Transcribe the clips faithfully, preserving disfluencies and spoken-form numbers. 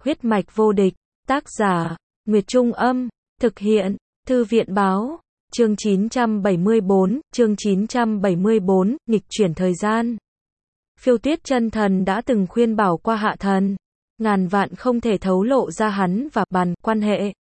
Huyết mạch vô địch, tác giả, Nguyệt Trung Âm, thực hiện, Thư viện Báo, chương chín trăm bảy mươi bốn, chương chín trăm bảy mươi bốn, nghịch chuyển thời gian. Phiêu Tuyết chân thần đã từng khuyên bảo qua Hạ Thần, ngàn vạn không thể thấu lộ ra hắn và Bàn quan hệ.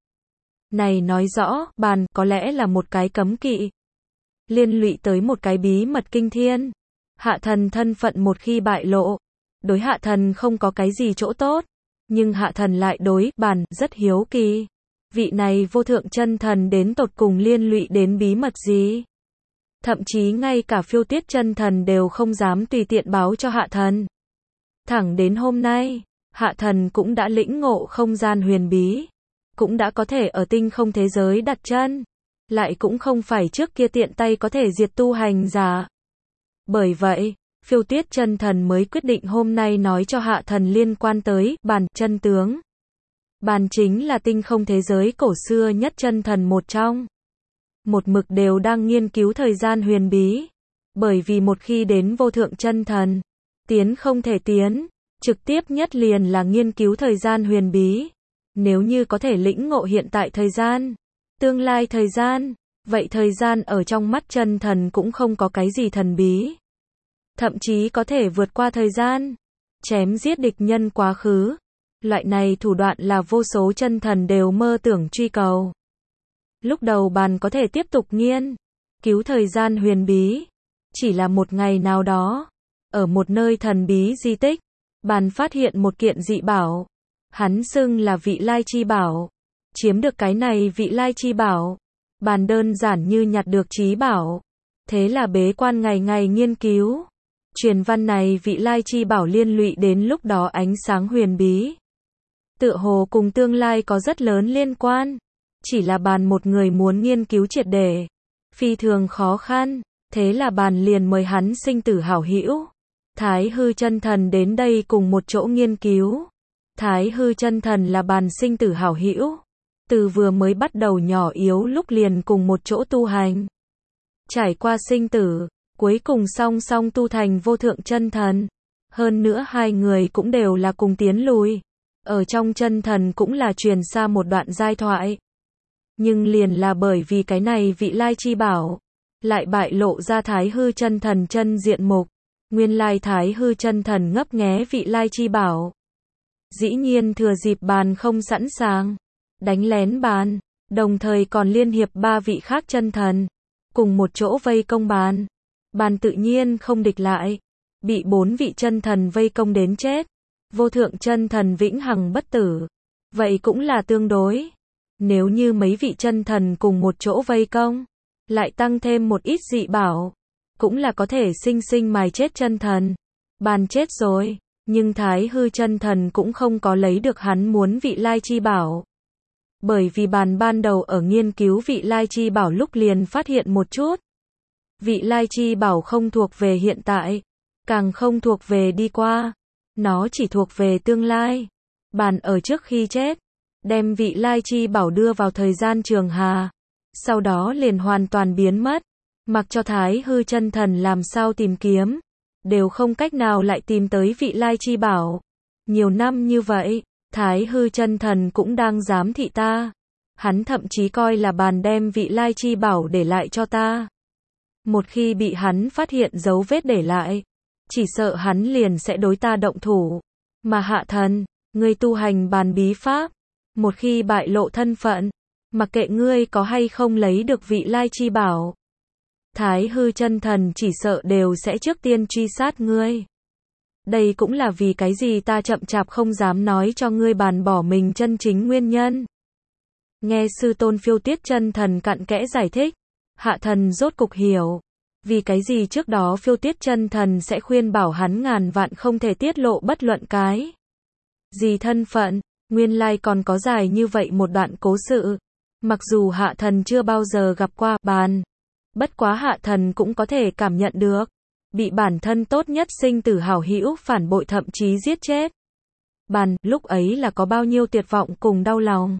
Này nói rõ, Bàn có lẽ là một cái cấm kỵ, liên lụy tới một cái bí mật kinh thiên. Hạ Thần thân phận một khi bại lộ, đối Hạ Thần không có cái gì chỗ tốt, nhưng Hạ Thần lại đối Bàn rất hiếu kỳ. Vị này vô thượng chân thần đến tột cùng liên lụy đến bí mật gì? Thậm chí ngay cả Phiêu Tuyết chân thần đều không dám tùy tiện báo cho Hạ Thần. Thẳng đến hôm nay, Hạ Thần cũng đã lĩnh ngộ không gian huyền bí, cũng đã có thể ở tinh không thế giới đặt chân, lại cũng không phải trước kia tiện tay có thể diệt tu hành giả. Bởi vậy, Phiêu Tuyết chân thần mới quyết định hôm nay nói cho Hạ Thần liên quan tới Bàn chân tướng. Bàn chính là tinh không thế giới cổ xưa nhất chân thần một trong. Một mực đều đang nghiên cứu thời gian huyền bí. Bởi vì một khi đến vô thượng chân thần, tiến không thể tiến, trực tiếp nhất liền là nghiên cứu thời gian huyền bí. Nếu như có thể lĩnh ngộ hiện tại thời gian, tương lai thời gian, vậy thời gian ở trong mắt chân thần cũng không có cái gì thần bí. Thậm chí có thể vượt qua thời gian, chém giết địch nhân quá khứ. Loại này thủ đoạn là vô số chân thần đều mơ tưởng truy cầu. Lúc đầu Bàn có thể tiếp tục nghiên cứu thời gian huyền bí. Chỉ là một ngày nào đó, ở một nơi thần bí di tích, Bàn phát hiện một kiện dị bảo. Hắn xưng là vị lai chi bảo. Chiếm được cái này vị lai chi bảo, Bàn đơn giản như nhặt được trí bảo. Thế là bế quan ngày ngày nghiên cứu. Truyền văn này vị lai chi bảo liên lụy đến lúc đó ánh sáng huyền bí. Tựa hồ cùng tương lai có rất lớn liên quan. Chỉ là Bàn một người muốn nghiên cứu triệt để, phi thường khó khăn. Thế là Bàn liền mời hắn sinh tử hảo hữu, Thái Hư chân thần đến đây cùng một chỗ nghiên cứu. Thái Hư chân thần là Bàn sinh tử hảo hữu, từ vừa mới bắt đầu nhỏ yếu lúc liền cùng một chỗ tu hành. Trải qua sinh tử, cuối cùng song song tu thành vô thượng chân thần. Hơn nữa hai người cũng đều là cùng tiến lùi. Ở trong chân thần cũng là truyền xa một đoạn giai thoại. Nhưng liền là bởi vì cái này vị lai chi bảo, lại bại lộ ra Thái Hư chân thần chân diện mục. Nguyên lai Thái Hư chân thần ngấp nghé vị lai chi bảo. Dĩ nhiên thừa dịp Bàn không sẵn sàng, đánh lén Bàn, đồng thời còn liên hiệp ba vị khác chân thần, cùng một chỗ vây công Bàn. Bàn tự nhiên không địch lại, bị bốn vị chân thần vây công đến chết. Vô thượng chân thần vĩnh hằng bất tử, vậy cũng là tương đối. Nếu như mấy vị chân thần cùng một chỗ vây công, lại tăng thêm một ít dị bảo, cũng là có thể sinh sinh mài chết chân thần. Bàn chết rồi, nhưng Thái Hư chân thần cũng không có lấy được hắn muốn vị lai chi bảo. Bởi vì Bàn ban đầu ở nghiên cứu vị lai chi bảo lúc liền phát hiện một chút. Vị lai chi bảo không thuộc về hiện tại, càng không thuộc về đi qua. Nó chỉ thuộc về tương lai. Bàn ở trước khi chết, đem vị lai chi bảo đưa vào thời gian trường hà. Sau đó liền hoàn toàn biến mất. Mặc cho Thái Hư chân thần làm sao tìm kiếm, đều không cách nào lại tìm tới vị lai chi bảo. Nhiều năm như vậy, Thái Hư chân thần cũng đang giám thị ta. Hắn thậm chí coi là Bàn đem vị lai chi bảo để lại cho ta. Một khi bị hắn phát hiện dấu vết để lại, chỉ sợ hắn liền sẽ đối ta động thủ. Mà Hạ Thần, ngươi tu hành Bàn bí pháp, một khi bại lộ thân phận, mặc kệ ngươi có hay không lấy được vị lai chi bảo, Thái Hư chân thần chỉ sợ đều sẽ trước tiên truy sát ngươi. Đây cũng là vì cái gì ta chậm chạp không dám nói cho ngươi Bàn bỏ mình chân chính nguyên nhân. Nghe sư tôn Phiêu Tuyết chân thần cặn kẽ giải thích, Hạ Thần rốt cục hiểu. Vì cái gì trước đó Phiêu Tuyết chân thần sẽ khuyên bảo hắn ngàn vạn không thể tiết lộ bất luận cái gì thân phận. Nguyên lai còn có dài như vậy một đoạn cố sự. Mặc dù Hạ Thần chưa bao giờ gặp qua Bàn, bất quá Hạ Thần cũng có thể cảm nhận được, bị bản thân tốt nhất sinh tử hảo hữu phản bội thậm chí giết chết. Bàn lúc ấy là có bao nhiêu tuyệt vọng cùng đau lòng.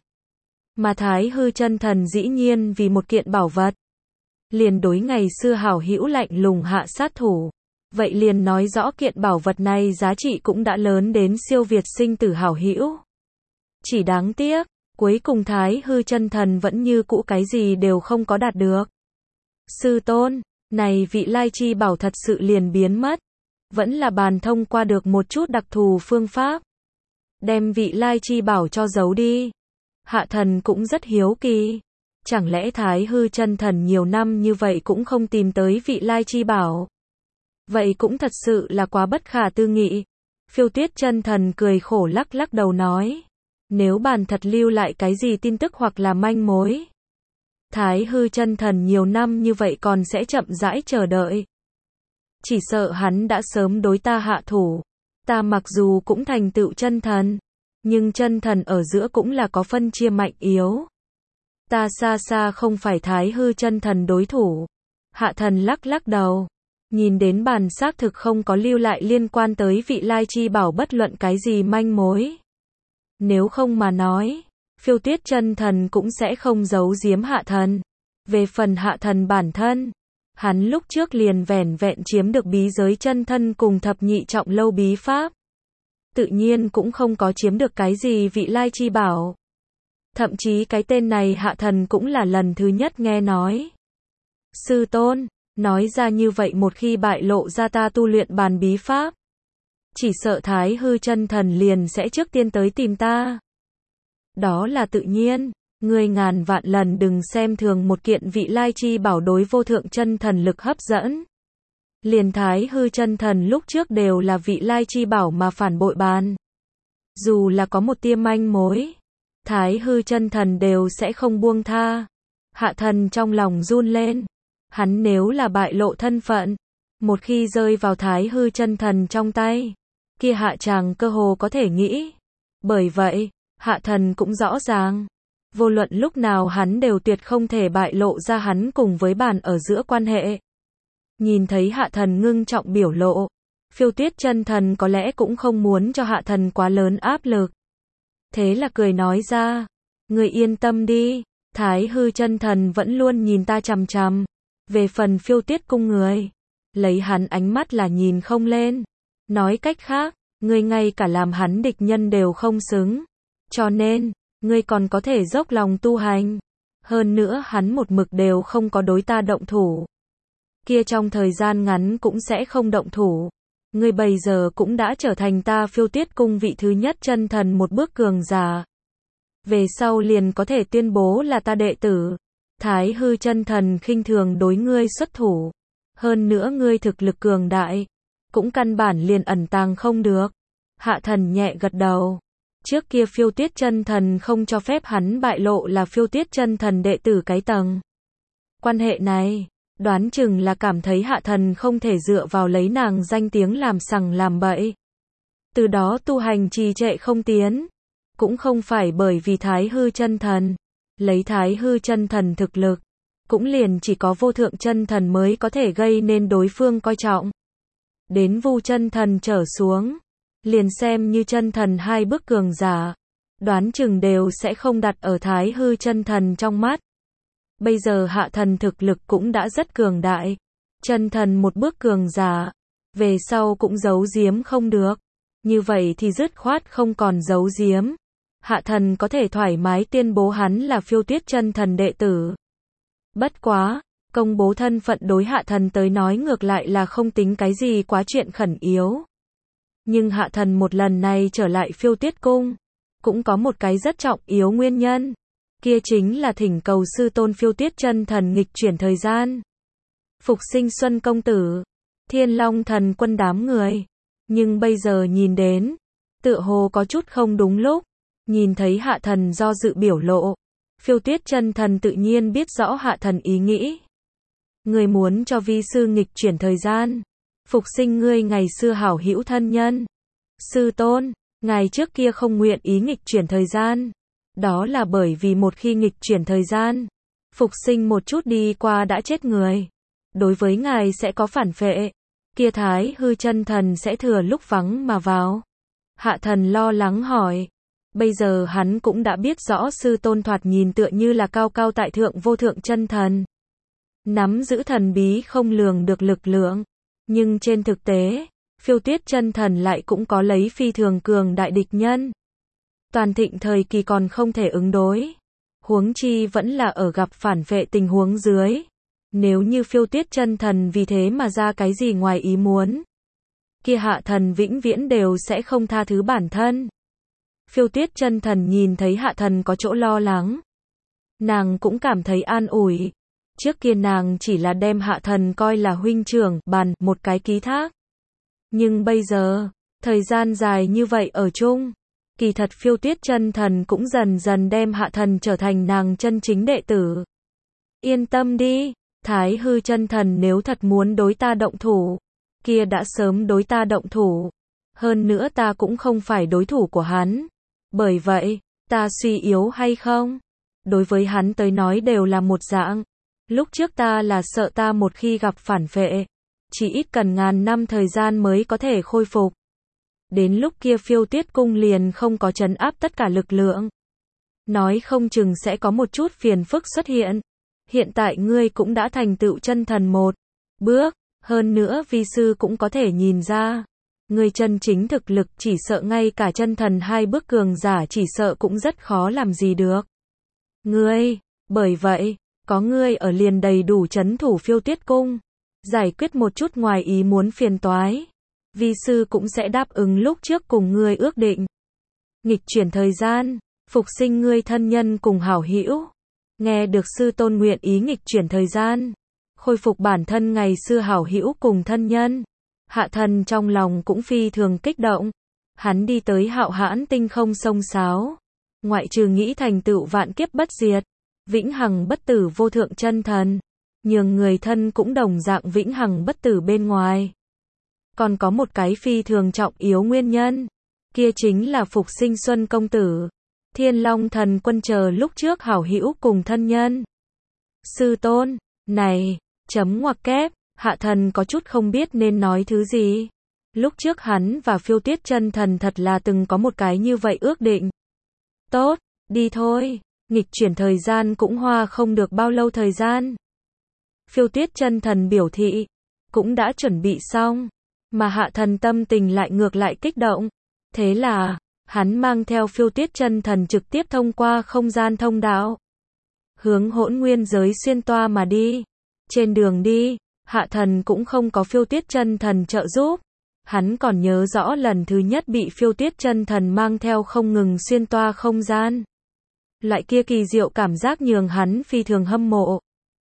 Mà Thái Hư chân thần dĩ nhiên vì một kiện bảo vật, liền đối ngày xưa hảo hữu lạnh lùng hạ sát thủ. Vậy liền nói rõ kiện bảo vật này giá trị cũng đã lớn đến siêu việt sinh tử hảo hữu. Chỉ đáng tiếc, cuối cùng Thái hư chân thần vẫn như cũ cái gì đều không có đạt được. Sư tôn, này vị lai chi bảo thật sự liền biến mất. Vẫn là bàn thông qua được một chút đặc thù phương pháp. Đem vị lai chi bảo cho giấu đi. Hạ thần cũng rất hiếu kỳ. Chẳng lẽ Thái hư chân thần nhiều năm như vậy cũng không tìm tới vị lai chi bảo? Vậy cũng thật sự là quá bất khả tư nghị. Phiêu tuyết chân thần cười khổ lắc lắc đầu nói. Nếu bàn thật lưu lại cái gì tin tức hoặc là manh mối. Thái hư chân thần nhiều năm như vậy còn sẽ chậm rãi chờ đợi. Chỉ sợ hắn đã sớm đối ta hạ thủ. Ta mặc dù cũng thành tựu chân thần. Nhưng chân thần ở giữa cũng là có phân chia mạnh yếu. Ta xa xa không phải Thái hư chân thần đối thủ. Hạ thần lắc lắc đầu. Nhìn đến bàn xác thực không có lưu lại liên quan tới vị lai chi bảo bất luận cái gì manh mối. Nếu không mà nói, phiêu tuyết chân thần cũng sẽ không giấu giếm hạ thần. Về phần hạ thần bản thân, hắn lúc trước liền vẻn vẹn chiếm được bí giới chân thân cùng thập nhị trọng lâu bí pháp. Tự nhiên cũng không có chiếm được cái gì vị lai chi bảo. Thậm chí cái tên này hạ thần cũng là lần thứ nhất nghe nói. Sư tôn, nói ra như vậy một khi bại lộ ra ta tu luyện bàn bí pháp. Chỉ sợ Thái hư chân thần liền sẽ trước tiên tới tìm ta. Đó là tự nhiên, ngươi ngàn vạn lần đừng xem thường một kiện vị lai chi bảo đối vô thượng chân thần lực hấp dẫn. Liền Thái hư chân thần lúc trước đều là vị lai chi bảo mà phản bội bàn. Dù là có một tia manh mối, Thái hư chân thần đều sẽ không buông tha. Hạ thần trong lòng run lên. Hắn nếu là bại lộ thân phận, một khi rơi vào Thái hư chân thần trong tay, kia hạ chàng cơ hồ có thể nghĩ. Bởi vậy, hạ thần cũng rõ ràng, vô luận lúc nào hắn đều tuyệt không thể bại lộ ra hắn cùng với bàn ở giữa quan hệ. Nhìn thấy hạ thần ngưng trọng biểu lộ, phiêu tuyết chân thần có lẽ cũng không muốn cho hạ thần quá lớn áp lực. Thế là cười nói ra, người yên tâm đi, Thái hư chân thần vẫn luôn nhìn ta chằm chằm. Về phần phiêu tuyết cung người, lấy hắn ánh mắt là nhìn không lên. Nói cách khác, ngươi ngay cả làm hắn địch nhân đều không xứng. Cho nên, ngươi còn có thể dốc lòng tu hành. Hơn nữa hắn một mực đều không có đối ta động thủ. Kia trong thời gian ngắn cũng sẽ không động thủ. Ngươi bây giờ cũng đã trở thành ta phiêu tuyết cung vị thứ nhất chân thần một bước cường giả. Về sau liền có thể tuyên bố là ta đệ tử. Thái hư chân thần khinh thường đối ngươi xuất thủ. Hơn nữa ngươi thực lực cường đại. Cũng căn bản liền ẩn tàng không được. Hạ thần nhẹ gật đầu. Trước kia phiêu tuyết chân thần không cho phép hắn bại lộ là phiêu tuyết chân thần đệ tử cái tầng. Quan hệ này, đoán chừng là cảm thấy hạ thần không thể dựa vào lấy nàng danh tiếng làm sằng làm bậy. Từ đó tu hành trì trệ không tiến. Cũng không phải bởi vì Thái hư chân thần. Lấy Thái hư chân thần thực lực, cũng liền chỉ có vô thượng chân thần mới có thể gây nên đối phương coi trọng. Đến vu chân thần trở xuống, liền xem như chân thần hai bước cường giả, đoán chừng đều sẽ không đặt ở Thái hư chân thần trong mắt. Bây giờ hạ thần thực lực cũng đã rất cường đại, chân thần một bước cường giả, về sau cũng giấu giếm không được. Như vậy thì dứt khoát không còn giấu giếm. Hạ thần có thể thoải mái tuyên bố hắn là phiêu tuyết chân thần đệ tử. Bất quá, công bố thân phận đối hạ thần tới nói ngược lại là không tính cái gì quá chuyện khẩn yếu. Nhưng hạ thần một lần này trở lại phiêu tuyết cung, cũng có một cái rất trọng yếu nguyên nhân. Kia chính là thỉnh cầu sư tôn phiêu tuyết chân thần nghịch chuyển thời gian. Phục sinh Xuân công tử, Thiên Long thần quân đám người. Nhưng bây giờ nhìn đến, tựa hồ có chút không đúng lúc. Nhìn thấy hạ thần do dự biểu lộ, phiêu tuyết chân thần tự nhiên biết rõ hạ thần ý nghĩ. Người muốn cho vi sư nghịch chuyển thời gian, phục sinh ngươi ngày xưa hảo hữu thân nhân. Sư tôn, ngài trước kia không nguyện ý nghịch chuyển thời gian. Đó là bởi vì một khi nghịch chuyển thời gian, phục sinh một chút đi qua đã chết người. Đối với ngài sẽ có phản phệ. Kia Thái hư chân thần sẽ thừa lúc vắng mà vào. Hạ thần lo lắng hỏi. Bây giờ hắn cũng đã biết rõ sư tôn thoạt nhìn tựa như là cao cao tại thượng vô thượng chân thần. Nắm giữ thần bí không lường được lực lượng. Nhưng trên thực tế, phiêu tuyết chân thần lại cũng có lấy phi thường cường đại địch nhân. Toàn thịnh thời kỳ còn không thể ứng đối. Huống chi vẫn là ở gặp phản vệ tình huống dưới. Nếu như Phiêu Tuyết chân thần vì thế mà ra cái gì ngoài ý muốn, kia hạ thần vĩnh viễn đều sẽ không tha thứ bản thân. Phiêu Tuyết chân thần nhìn thấy hạ thần có chỗ lo lắng, nàng cũng cảm thấy an ủi. Trước kia nàng chỉ là đem hạ thần coi là huynh trưởng, bàn, một cái ký thác. Nhưng bây giờ, thời gian dài như vậy ở chung, kỳ thật Phiêu Tuyết chân thần cũng dần dần đem hạ thần trở thành nàng chân chính đệ tử. Yên tâm đi, Thái hư chân thần nếu thật muốn đối ta động thủ, kia đã sớm đối ta động thủ. Hơn nữa ta cũng không phải đối thủ của hắn. Bởi vậy, ta suy yếu hay không? Đối với hắn tới nói đều là một dạng. Lúc trước ta là sợ ta một khi gặp phản vệ, chỉ ít cần ngàn năm thời gian mới có thể khôi phục. Đến lúc kia Phiêu Tuyết cung liền không có trấn áp tất cả lực lượng. Nói không chừng sẽ có một chút phiền phức xuất hiện. Hiện tại ngươi cũng đã thành tựu chân thần một bước, hơn nữa vi sư cũng có thể nhìn ra. Ngươi chân chính thực lực chỉ sợ ngay cả chân thần hai bước cường giả chỉ sợ cũng rất khó làm gì được. Ngươi, bởi vậy, có ngươi ở liền đầy đủ trấn thủ Phiêu Tuyết cung, giải quyết một chút ngoài ý muốn phiền toái. Vi sư cũng sẽ đáp ứng lúc trước cùng ngươi ước định. Nghịch chuyển thời gian, phục sinh ngươi thân nhân cùng hảo hữu. Nghe được sư tôn nguyện ý nghịch chuyển thời gian, khôi phục bản thân ngày xưa hảo hữu cùng thân nhân. Hạ thần trong lòng cũng phi thường kích động. Hắn đi tới Hạo Hãn tinh không sông sáo. Ngoại trừ nghĩ thành tựu vạn kiếp bất diệt, vĩnh hằng bất tử vô thượng chân thần, nhường người thân cũng đồng dạng vĩnh hằng bất tử bên ngoài. Còn có một cái phi thường trọng yếu nguyên nhân, kia chính là phục sinh Xuân công tử, Thiên Long thần quân chờ lúc trước hảo hữu cùng thân nhân. Sư tôn, này, chấm ngoặc kép, hạ thần có chút không biết nên nói thứ gì. Lúc trước hắn và Phiêu Tuyết chân thần thật là từng có một cái như vậy ước định. Tốt, đi thôi, nghịch chuyển thời gian cũng hoa không được bao lâu thời gian. Phiêu Tuyết chân thần biểu thị, cũng đã chuẩn bị xong, mà hạ thần tâm tình lại ngược lại kích động. Thế là, hắn mang theo Phiêu Tuyết chân thần trực tiếp thông qua không gian thông đạo, hướng hỗn nguyên giới xuyên toa mà đi. Trên đường đi, hạ thần cũng không có Phiêu Tuyết chân thần trợ giúp. Hắn còn nhớ rõ lần thứ nhất bị Phiêu Tuyết chân thần mang theo không ngừng xuyên toa không gian. Loại kia kỳ diệu cảm giác nhường hắn phi thường hâm mộ.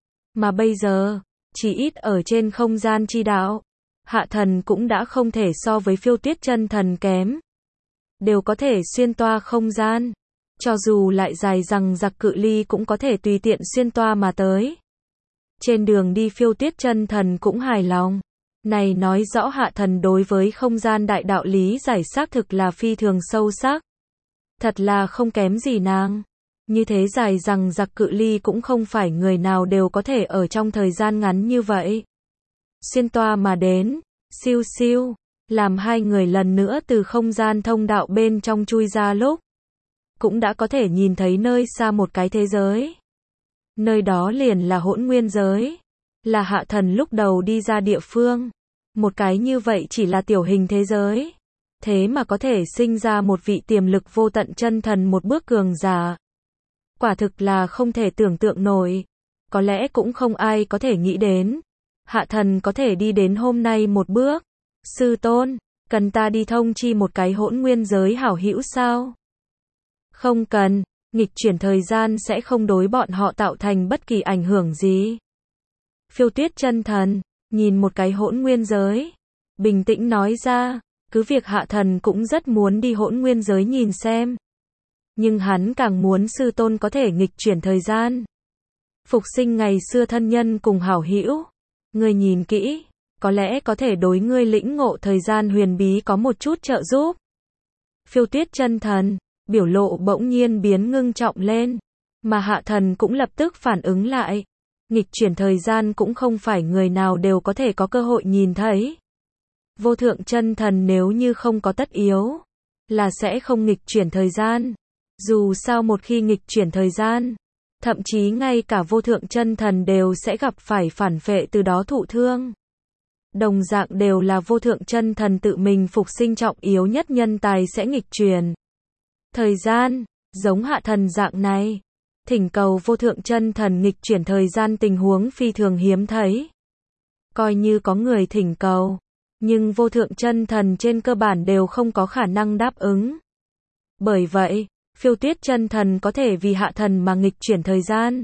Mà bây giờ, chỉ ít ở trên không gian chi đạo, hạ thần cũng đã không thể so với Phiêu Tuyết chân thần kém. Đều có thể xuyên toa không gian. Cho dù lại dài rằng giặc cự ly cũng có thể tùy tiện xuyên toa mà tới. Trên đường đi Phiêu Tuyết chân thần cũng hài lòng. Này nói rõ hạ thần đối với không gian đại đạo lý giải xác thực là phi thường sâu sắc. Thật là không kém gì nàng. Như thế dài rằng giặc cự ly cũng không phải người nào đều có thể ở trong thời gian ngắn như vậy. Xuyên toa mà đến, siêu siêu, làm hai người lần nữa từ không gian thông đạo bên trong chui ra lúc, cũng đã có thể nhìn thấy nơi xa một cái thế giới. Nơi đó liền là hỗn nguyên giới, là hạ thần lúc đầu đi ra địa phương. Một cái như vậy chỉ là tiểu hình thế giới, thế mà có thể sinh ra một vị tiềm lực vô tận chân thần một bước cường giả. Quả thực là không thể tưởng tượng nổi. Có lẽ cũng không ai có thể nghĩ đến. Hạ thần có thể đi đến hôm nay một bước. Sư tôn, cần ta đi thông chi một cái hỗn nguyên giới hảo hữu sao? Không cần, nghịch chuyển thời gian sẽ không đối bọn họ tạo thành bất kỳ ảnh hưởng gì. Phiêu Tuyết chân thần, nhìn một cái hỗn nguyên giới, bình tĩnh nói ra, cứ việc hạ thần cũng rất muốn đi hỗn nguyên giới nhìn xem. Nhưng hắn càng muốn sư tôn có thể nghịch chuyển thời gian. Phục sinh ngày xưa thân nhân cùng hảo hữu. Ngươi nhìn kỹ, có lẽ có thể đối ngươi lĩnh ngộ thời gian huyền bí có một chút trợ giúp. Phiêu Tuyết chân thần, biểu lộ bỗng nhiên biến ngưng trọng lên. Mà hạ thần cũng lập tức phản ứng lại. Nghịch chuyển thời gian cũng không phải người nào đều có thể có cơ hội nhìn thấy. Vô thượng chân thần nếu như không có tất yếu, là sẽ không nghịch chuyển thời gian. Dù sao một khi nghịch chuyển thời gian, thậm chí ngay cả vô thượng chân thần đều sẽ gặp phải phản vệ từ đó thụ thương. Đồng dạng đều là vô thượng chân thần tự mình phục sinh trọng yếu nhất nhân tài sẽ nghịch chuyển. thời gian, giống hạ thần dạng này. Thỉnh cầu vô thượng chân thần nghịch chuyển thời gian tình huống phi thường hiếm thấy. Coi như có người thỉnh cầu, nhưng vô thượng chân thần trên cơ bản đều không có khả năng đáp ứng. Bởi vậy, Phiêu Tuyết chân thần có thể vì hạ thần mà nghịch chuyển thời gian.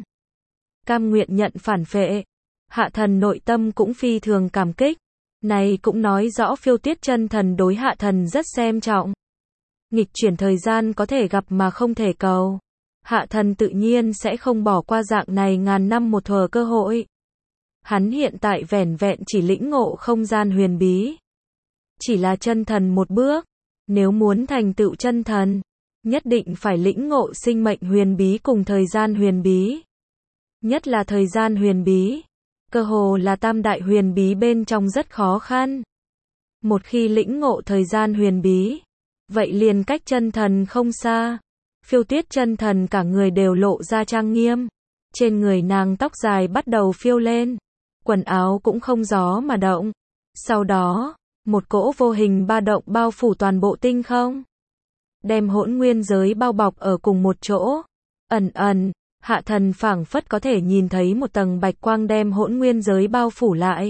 Cam nguyện nhận phản phệ. Hạ thần nội tâm cũng phi thường cảm kích. Này cũng nói rõ Phiêu Tuyết chân thần đối hạ thần rất xem trọng. Nghịch chuyển thời gian có thể gặp mà không thể cầu. Hạ thần tự nhiên sẽ không bỏ qua dạng này ngàn năm một thờ cơ hội. Hắn hiện tại vẻn vẹn chỉ lĩnh ngộ không gian huyền bí. Chỉ là chân thần một bước. Nếu muốn thành tựu chân thần, nhất định phải lĩnh ngộ sinh mệnh huyền bí cùng thời gian huyền bí. Nhất là thời gian huyền bí. Cơ hồ là tam đại huyền bí bên trong rất khó khăn. Một khi lĩnh ngộ thời gian huyền bí, vậy liền cách chân thần không xa. Phiêu Tuyết chân thần cả người đều lộ ra trang nghiêm. Trên người nàng tóc dài bắt đầu phiêu lên. Quần áo cũng không gió mà động. Sau đó, một cỗ vô hình ba động bao phủ toàn bộ tinh không. Đem hỗn nguyên giới bao bọc ở cùng một chỗ. Ẩn ẩn, hạ thần phảng phất có thể nhìn thấy một tầng bạch quang đem hỗn nguyên giới bao phủ lại.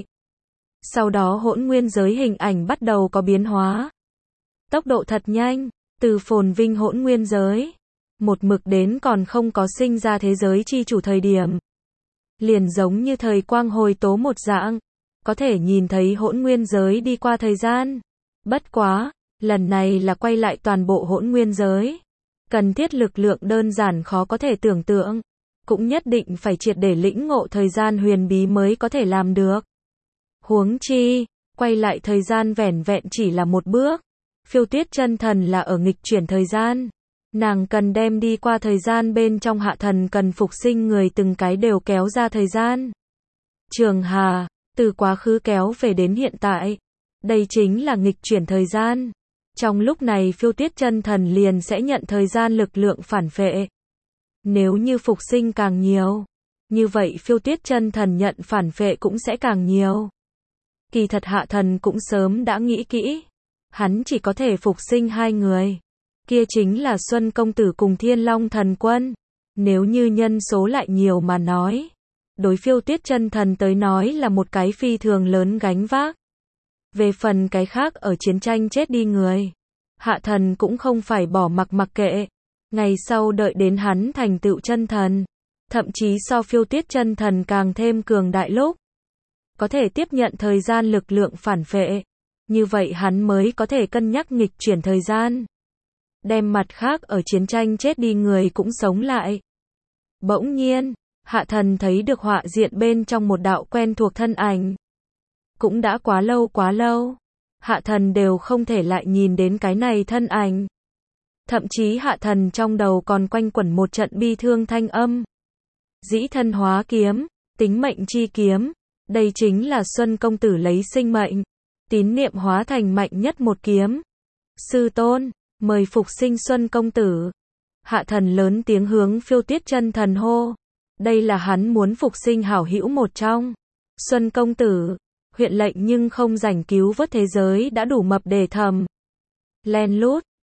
Sau đó hỗn nguyên giới hình ảnh bắt đầu có biến hóa. Tốc độ thật nhanh, từ phồn vinh hỗn nguyên giới. Một mực đến còn không có sinh ra thế giới chi chủ thời điểm. Liền giống như thời quang hồi tố một dạng. Có thể nhìn thấy hỗn nguyên giới đi qua thời gian. Bất quá, lần này là quay lại toàn bộ hỗn nguyên giới. Cần thiết lực lượng đơn giản khó có thể tưởng tượng. Cũng nhất định phải triệt để lĩnh ngộ thời gian huyền bí mới có thể làm được. Huống chi, quay lại thời gian vẻn vẹn chỉ là một bước. Phiêu Tuyết chân thần là ở nghịch chuyển thời gian. Nàng cần đem đi qua thời gian bên trong hạ thần cần phục sinh người từng cái đều kéo ra thời gian. Trường hà, từ quá khứ kéo về đến hiện tại. Đây chính là nghịch chuyển thời gian. Trong lúc này Phiêu Tuyết chân thần liền sẽ nhận thời gian lực lượng phản phệ. Nếu như phục sinh càng nhiều, như vậy Phiêu Tuyết chân thần nhận phản phệ cũng sẽ càng nhiều. Kỳ thật hạ thần cũng sớm đã nghĩ kỹ. Hắn chỉ có thể phục sinh hai người. Kia chính là Xuân Công Tử cùng Thiên Long Thần Quân. Nếu như nhân số lại nhiều mà nói, đối Phiêu Tuyết chân thần tới nói là một cái phi thường lớn gánh vác. Về phần cái khác ở chiến tranh chết đi người, hạ thần cũng không phải bỏ mặc mặc kệ. Ngày sau đợi đến hắn thành tựu chân thần, thậm chí so Phiêu Tuyết chân thần càng thêm cường đại lúc, có thể tiếp nhận thời gian lực lượng phản phệ. Như vậy hắn mới có thể cân nhắc nghịch chuyển thời gian. Đem mặt khác ở chiến tranh chết đi người cũng sống lại. Bỗng nhiên, hạ thần thấy được họa diện bên trong một đạo quen thuộc thân ảnh. Cũng đã quá lâu quá lâu, hạ thần đều không thể lại nhìn đến cái này thân ảnh. Thậm chí hạ thần trong đầu còn quanh quẩn một trận bi thương thanh âm. Dĩ thân hóa kiếm, tính mệnh chi kiếm. Đây chính là Xuân Công Tử lấy sinh mệnh, tín niệm hóa thành mạnh nhất một kiếm. Sư tôn, mời phục sinh Xuân Công Tử. Hạ thần lớn tiếng hướng Phiêu Tuyết chân thần hô. Đây là hắn muốn phục sinh hảo hữu một trong. Xuân Công Tử, huyện lệnh nhưng không rảnh cứu vớt thế giới đã đủ mập để thầm. Len lút,